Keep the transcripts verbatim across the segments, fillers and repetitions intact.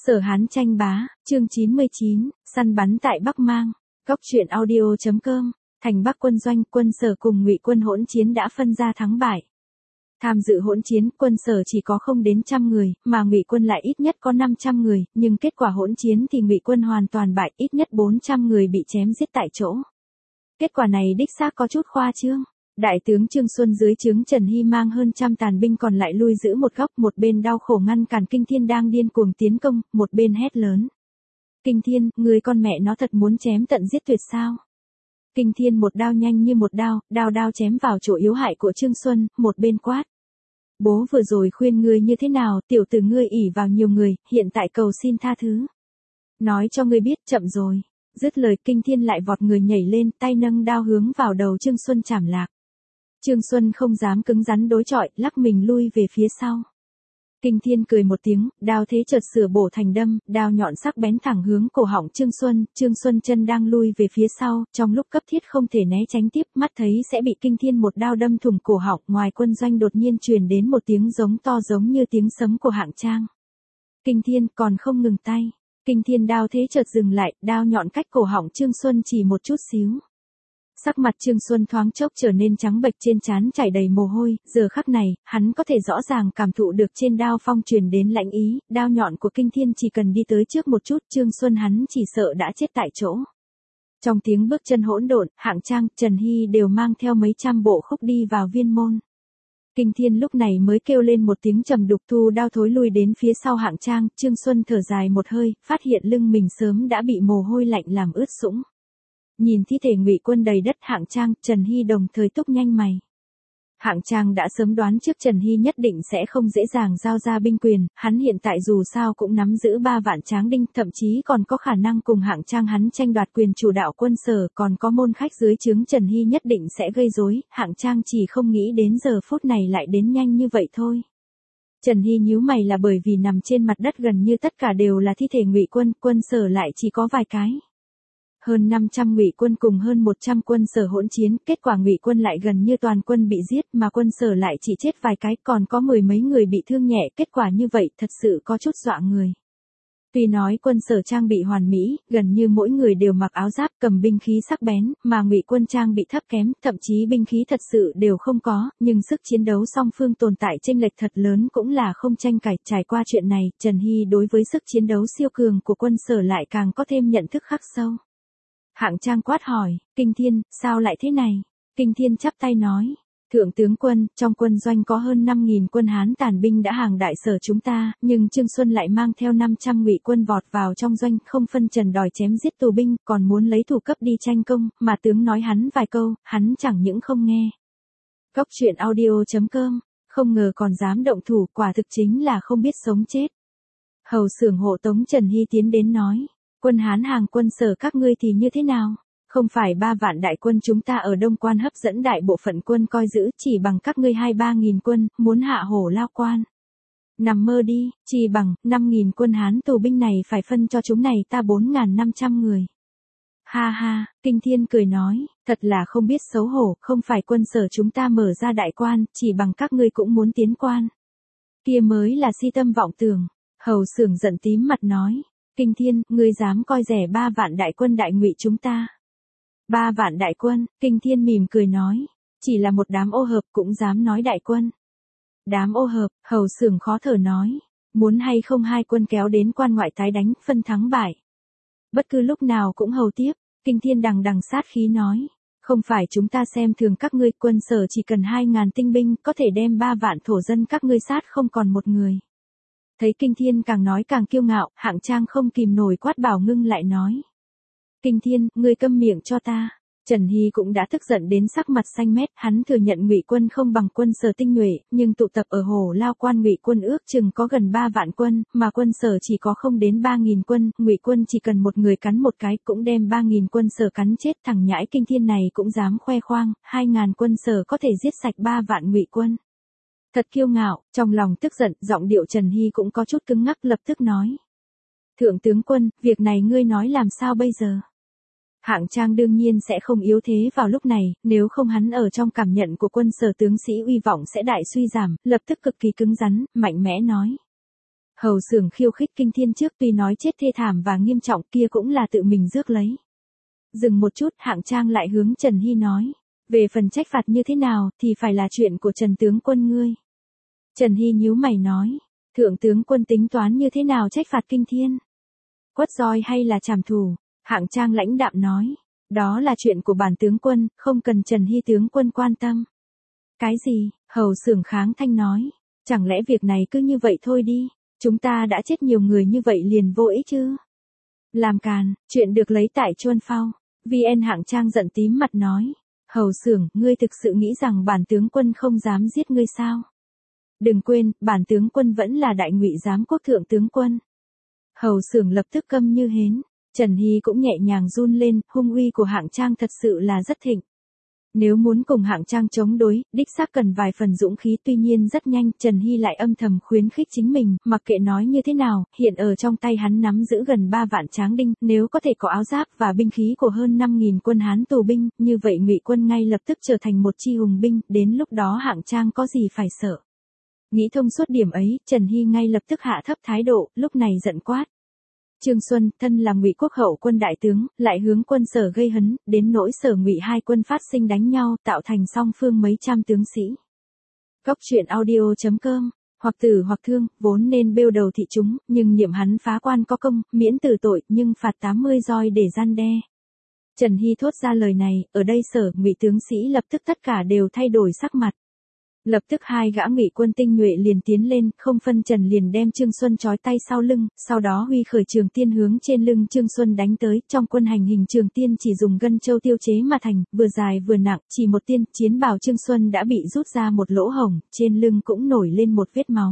Sở Hán tranh bá, chương chín mươi chín, săn bắn tại Bắc Mang. Góc truyện audio chấm com. Thành Bắc quân doanh, quân Sở cùng Ngụy quân hỗn chiến đã phân ra thắng bại. Tham dự hỗn chiến, quân Sở chỉ có không đến trăm người, mà Ngụy quân lại ít nhất có năm trăm người, nhưng kết quả hỗn chiến thì Ngụy quân hoàn toàn bại, ít nhất bốn trăm người bị chém giết tại chỗ. Kết quả này đích xác có chút khoa trương. Đại tướng Trương Xuân dưới trướng Trần Hy mang hơn trăm tàn binh còn lại lui giữ một góc, một bên đau khổ ngăn cản Kinh Thiên đang điên cuồng tiến công, một bên hét lớn. Kinh Thiên, người con mẹ nó thật muốn chém tận giết tuyệt sao? Kinh Thiên một đao nhanh như một đao, đao đao chém vào chỗ yếu hại của Trương Xuân, một bên quát. Bố vừa rồi khuyên ngươi như thế nào, tiểu tử ngươi ỷ vào nhiều người, hiện tại cầu xin tha thứ. Nói cho ngươi biết, chậm rồi. Dứt lời, Kinh Thiên lại vọt người nhảy lên, tay nâng đao hướng vào đầu Trương Xuân chảm lạc. Trương Xuân không dám cứng rắn đối chọi, lắc mình lui về phía sau. Kinh Thiên cười một tiếng, đao thế chợt sửa bổ thành đâm, đao nhọn sắc bén thẳng hướng cổ họng Trương Xuân, Trương Xuân chân đang lui về phía sau, trong lúc cấp thiết không thể né tránh tiếp, mắt thấy sẽ bị Kinh Thiên một đao đâm thủng cổ họng, ngoài quân doanh đột nhiên truyền đến một tiếng giống to giống như tiếng sấm của Hạng Trang. Kinh Thiên còn không ngừng tay, Kinh Thiên đao thế chợt dừng lại, đao nhọn cách cổ họng Trương Xuân chỉ một chút xíu. Sắc mặt Trương Xuân thoáng chốc trở nên trắng bệch, trên trán chảy đầy mồ hôi, giờ khắc này, hắn có thể rõ ràng cảm thụ được trên đao phong truyền đến lạnh ý, đao nhọn của Kinh Thiên chỉ cần đi tới trước một chút, Trương Xuân hắn chỉ sợ đã chết tại chỗ. Trong tiếng bước chân hỗn độn, Hạng Trang, Trần Hy đều mang theo mấy trăm bộ khúc đi vào viên môn. Kinh Thiên lúc này mới kêu lên một tiếng trầm đục, thu đao thối lui đến phía sau Hạng Trang, Trương Xuân thở dài một hơi, phát hiện lưng mình sớm đã bị mồ hôi lạnh làm ướt sũng. Nhìn thi thể Ngụy quân đầy đất, Hạng Trang, Trần Hy đồng thời túc nhanh mày. Hạng Trang đã sớm đoán trước Trần Hy nhất định sẽ không dễ dàng giao ra binh quyền, hắn hiện tại dù sao cũng nắm giữ ba vạn tráng đinh, thậm chí còn có khả năng cùng Hạng Trang hắn tranh đoạt quyền chủ đạo quân Sở, còn có môn khách dưới trướng Trần Hy nhất định sẽ gây rối, Hạng Trang chỉ không nghĩ đến giờ phút này lại đến nhanh như vậy thôi. Trần Hy nhíu mày là bởi vì nằm trên mặt đất gần như tất cả đều là thi thể Ngụy quân, quân Sở lại chỉ có vài cái. Hơn năm trăm Ngụy quân cùng hơn một trăm quân Sở hỗn chiến, kết quả Ngụy quân lại gần như toàn quân bị giết, mà quân Sở lại chỉ chết vài cái, còn có mười mấy người bị thương nhẹ, kết quả như vậy thật sự có chút dọa người. Tuy nói quân Sở trang bị hoàn mỹ, gần như mỗi người đều mặc áo giáp, cầm binh khí sắc bén, mà Ngụy quân trang bị thấp kém, thậm chí binh khí thật sự đều không có, nhưng sức chiến đấu song phương tồn tại chênh lệch thật lớn cũng là không tranh cãi. Trải qua chuyện này, Trần Hy đối với sức chiến đấu siêu cường của quân Sở lại càng có thêm nhận thức khắc sâu. Hạng Trang quát hỏi, Kinh Thiên, sao lại thế này? Kinh Thiên chắp tay nói, Thượng tướng quân, trong quân doanh có hơn năm nghìn quân Hán tàn binh đã hàng đại Sở chúng ta, nhưng Trương Xuân lại mang theo năm trăm Ngụy quân vọt vào trong doanh, không phân trần đòi chém giết tù binh, còn muốn lấy thủ cấp đi tranh công, mà tướng nói hắn vài câu, hắn chẳng những không nghe. Góc truyện audio chấm com, không ngờ còn dám động thủ, quả thực chính là không biết sống chết. Hầu xưởng hộ tống Trần Hy tiến đến nói. Quân Hán hàng quân Sở các ngươi thì như thế nào? Không phải ba vạn đại quân chúng ta ở Đông Quan hấp dẫn đại bộ phận quân coi giữ, chỉ bằng các ngươi hai ba nghìn quân, muốn hạ hổ lao quan. Nằm mơ đi, chỉ bằng năm nghìn quân Hán tù binh này phải phân cho chúng này ta bốn nghìn năm trăm người. Ha ha, Kinh Thiên cười nói, thật là không biết xấu hổ, không phải quân Sở chúng ta mở ra đại quan, chỉ bằng các ngươi cũng muốn tiến quan. Kia mới là si tâm vọng tưởng. Hầu xưởng giận tím mặt nói. Kinh Thiên, ngươi dám coi rẻ ba vạn đại quân đại Ngụy chúng ta. Ba vạn đại quân, Kinh Thiên mỉm cười nói, chỉ là một đám ô hợp cũng dám nói đại quân. Đám ô hợp, hầu xưởng khó thở nói, muốn hay không hai quân kéo đến quan ngoại tái đánh, phân thắng bại. Bất cứ lúc nào cũng hầu tiếp, Kinh Thiên đằng đằng sát khí nói, không phải chúng ta xem thường các ngươi, quân Sở chỉ cần hai ngàn tinh binh, có thể đem ba vạn thổ dân các ngươi sát không còn một người. Thấy Kinh Thiên càng nói càng kiêu ngạo, Hạng Trang không kìm nổi quát bảo ngưng lại nói. Kinh Thiên, ngươi câm miệng cho ta. Trần Hy cũng đã tức giận đến sắc mặt xanh mét, hắn thừa nhận Ngụy quân không bằng quân Sở tinh nhuệ, nhưng tụ tập ở Hổ Lao Quan Ngụy quân ước chừng có gần ba vạn quân, mà quân Sở chỉ có không đến ba nghìn quân, Ngụy quân chỉ cần một người cắn một cái cũng đem ba nghìn quân Sở cắn chết. Thằng nhãi Kinh Thiên này cũng dám khoe khoang, hai ngàn quân Sở có thể giết sạch ba vạn Ngụy quân. Thật kiêu ngạo, trong lòng tức giận, giọng điệu Trần Hy cũng có chút cứng ngắc, lập tức nói. Thượng tướng quân, việc này ngươi nói làm sao bây giờ? Hạng Trang đương nhiên sẽ không yếu thế vào lúc này, nếu không hắn ở trong cảm nhận của quân Sở tướng sĩ uy vọng sẽ đại suy giảm, lập tức cực kỳ cứng rắn, mạnh mẽ nói. Hầu Xưởng khiêu khích Kinh Thiên trước tuy nói chết thê thảm và nghiêm trọng kia cũng là tự mình rước lấy. Dừng một chút, Hạng Trang lại hướng Trần Hy nói. Về phần trách phạt như thế nào thì phải là chuyện của Trần tướng quân ngươi. Trần Hy nhíu mày nói. Thượng tướng quân tính toán như thế nào trách phạt Kinh Thiên? Quất roi hay là trảm thủ? Hạng Trang lãnh đạm nói. Đó là chuyện của bản tướng quân, không cần Trần Hy tướng quân quan tâm. Cái gì? Hầu Xưởng kháng thanh nói. Chẳng lẽ việc này cứ như vậy thôi đi? Chúng ta đã chết nhiều người như vậy liền vô ích chứ? Làm càn, chuyện được lấy tại Chuân Phao. vê en Hạng Trang giận tím mặt nói. Hầu Xưởng, ngươi thực sự nghĩ rằng bản tướng quân không dám giết ngươi sao? Đừng quên, bản tướng quân vẫn là đại ngụy giám quốc thượng tướng quân. Hầu Xưởng lập tức câm như hến. Trần Hy cũng nhẹ nhàng run lên, hung uy của Hạng Trang thật sự là rất thịnh. Nếu muốn cùng Hạng Trang chống đối, đích xác cần vài phần dũng khí, tuy nhiên rất nhanh, Trần Hy lại âm thầm khuyến khích chính mình, mặc kệ nói như thế nào, hiện ở trong tay hắn nắm giữ gần ba vạn tráng đinh, nếu có thể có áo giáp và binh khí của hơn năm nghìn quân Hán tù binh, như vậy Ngụy quân ngay lập tức trở thành một chi hùng binh, đến lúc đó Hạng Trang có gì phải sợ. Nghĩ thông suốt điểm ấy, Trần Hy ngay lập tức hạ thấp thái độ, lúc này giận quát. Trương Xuân, thân là Ngụy quốc hậu quân đại tướng, lại hướng quân Sở gây hấn, đến nỗi Sở Ngụy hai quân phát sinh đánh nhau, tạo thành song phương mấy trăm tướng sĩ. Góc truyện audio chấm com, hoặc tử hoặc thương, vốn nên bêu đầu thị chúng, nhưng niệm hắn phá quan có công, miễn tử tội, nhưng phạt tám mươi roi để gian đe. Trần Hy thốt ra lời này, ở đây Sở Ngụy tướng sĩ lập tức tất cả đều thay đổi sắc mặt. Lập tức hai gã Ngụy quân tinh nhuệ liền tiến lên, không phân trần liền đem Trương Xuân trói tay sau lưng, sau đó huy khởi trường tiên hướng trên lưng Trương Xuân đánh tới, trong quân hành hình trường tiên chỉ dùng gân châu tiêu chế mà thành, vừa dài vừa nặng, chỉ một tiên, chiến bào Trương Xuân đã bị rút ra một lỗ hổng, trên lưng cũng nổi lên một vết máu.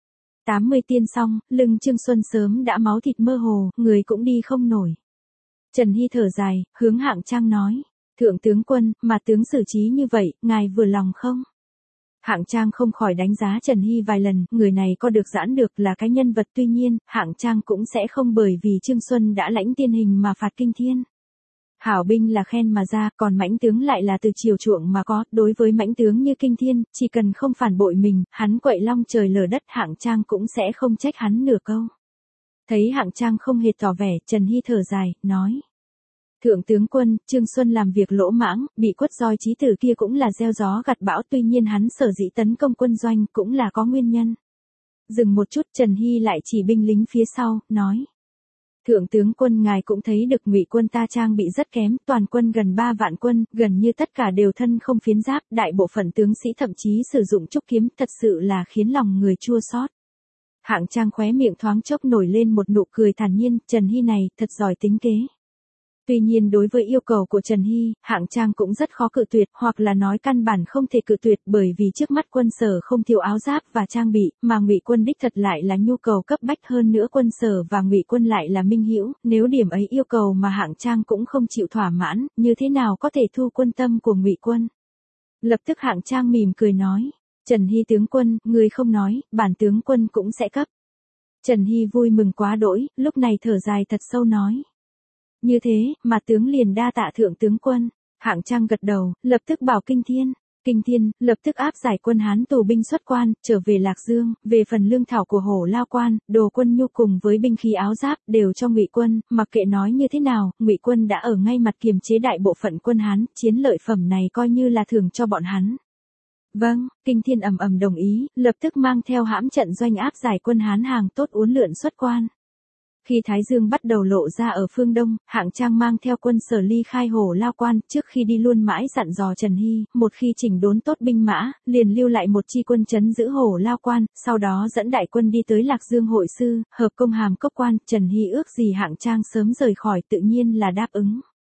tám mươi tiên xong, lưng Trương Xuân sớm đã máu thịt mơ hồ, người cũng đi không nổi. Trần Hy thở dài, hướng Hạng Trang nói, thượng tướng quân, mà tướng xử trí như vậy, ngài vừa lòng không? Hạng Trang không khỏi đánh giá Trần Hy vài lần, người này có được giãn được là cái nhân vật, tuy nhiên, Hạng Trang cũng sẽ không bởi vì Trương Xuân đã lãnh tiên hình mà phạt Kinh Thiên. Hảo binh là khen mà ra, còn mãnh tướng lại là từ chiều chuộng mà có, đối với mãnh tướng như Kinh Thiên, chỉ cần không phản bội mình, hắn quậy long trời lở đất, Hạng Trang cũng sẽ không trách hắn nửa câu. Thấy Hạng Trang không hề tỏ vẻ, Trần Hy thở dài, nói. Thượng tướng quân, Trương Xuân làm việc lỗ mãng, bị quất roi chí tử kia cũng là gieo gió gặt bão, tuy nhiên hắn sở dĩ tấn công quân doanh cũng là có nguyên nhân. Dừng một chút, Trần Hy lại chỉ binh lính phía sau, nói. Thượng tướng quân ngài cũng thấy được Ngụy quân ta trang bị rất kém, toàn quân gần ba vạn quân, gần như tất cả đều thân không phiến giáp, đại bộ phận tướng sĩ thậm chí sử dụng trúc kiếm, thật sự là khiến lòng người chua xót. Hạng Trang khóe miệng thoáng chốc nổi lên một nụ cười thản nhiên, Trần Hy này, thật giỏi tính kế. Tuy nhiên đối với yêu cầu của Trần Hy, Hạng Trang cũng rất khó cự tuyệt, hoặc là nói căn bản không thể cự tuyệt, bởi vì trước mắt quân Sở không thiếu áo giáp và trang bị, mà Ngụy quân đích thật lại là nhu cầu cấp bách, hơn nữa quân Sở và Ngụy quân lại là minh hữu, nếu điểm ấy yêu cầu mà Hạng Trang cũng không chịu thỏa mãn, như thế nào có thể thu quân tâm của Ngụy quân. Lập tức Hạng Trang mỉm cười nói, Trần Hy tướng quân, người không nói, bản tướng quân cũng sẽ cấp. Trần Hy vui mừng quá đỗi, lúc này thở dài thật sâu nói. Như thế, mà tướng liền đa tạ thượng tướng quân. Hạng Trang gật đầu, lập tức bảo Kinh Thiên. Kinh Thiên, lập tức áp giải quân Hán tù binh xuất quan, trở về Lạc Dương, về phần lương thảo của Hổ Lao quan, đồ quân nhu cùng với binh khí áo giáp, đều cho Ngụy quân, mặc kệ nói như thế nào, Ngụy quân đã ở ngay mặt kiềm chế đại bộ phận quân Hán, chiến lợi phẩm này coi như là thưởng cho bọn hắn. Vâng, Kinh Thiên ầm ầm đồng ý, lập tức mang theo hãm trận doanh áp giải quân Hán hàng tốt uốn lượn xuất quan. Khi Thái Dương bắt đầu lộ ra ở phương đông, Hạng Trang mang theo quân Sở ly khai Hổ Lao quan, trước khi đi luôn mãi dặn dò Trần Hy, một khi chỉnh đốn tốt binh mã, liền lưu lại một chi quân trấn giữ Hổ Lao quan, sau đó dẫn đại quân đi tới Lạc Dương hội sư, hợp công hàm cốc quan, Trần Hy ước gì Hạng Trang sớm rời khỏi, tự nhiên là đáp ứng.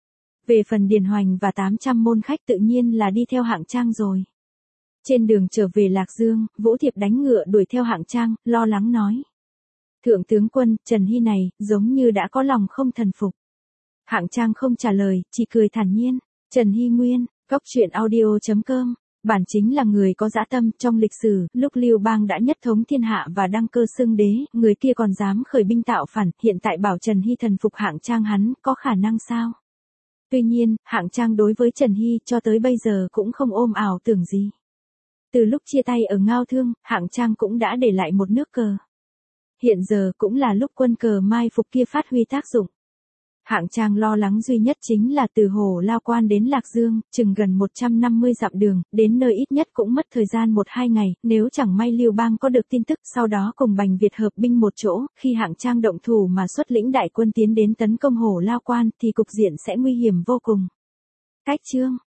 Về phần Điền Hoành và tám trăm môn khách tự nhiên là đi theo Hạng Trang rồi. Trên đường trở về Lạc Dương, Vũ Thiệp đánh ngựa đuổi theo Hạng Trang, lo lắng nói. Thượng tướng quân, Trần Hy này, giống như đã có lòng không thần phục. Hạng Trang không trả lời, chỉ cười thản nhiên. Trần Hy nguyên, góc truyện audio chấm com, bản chính là người có dã tâm, trong lịch sử, lúc Lưu Bang đã nhất thống thiên hạ và đăng cơ xưng đế, người kia còn dám khởi binh tạo phản, hiện tại bảo Trần Hy thần phục Hạng Trang hắn, có khả năng sao? Tuy nhiên, Hạng Trang đối với Trần Hy cho tới bây giờ cũng không ôm ảo tưởng gì. Từ lúc chia tay ở Ngao Thương, Hạng Trang cũng đã để lại một nước cờ. Hiện giờ cũng là lúc quân cờ mai phục kia phát huy tác dụng. Hạng Trang lo lắng duy nhất chính là từ Hồ Lao Quan đến Lạc Dương, chừng gần một trăm năm mươi dặm đường, đến nơi ít nhất cũng mất thời gian một hai ngày, nếu chẳng may Lưu Bang có được tin tức sau đó cùng Bành Việt hợp binh một chỗ, khi Hạng Trang động thủ mà xuất lĩnh đại quân tiến đến tấn công Hồ Lao Quan thì cục diện sẽ nguy hiểm vô cùng. Cách chương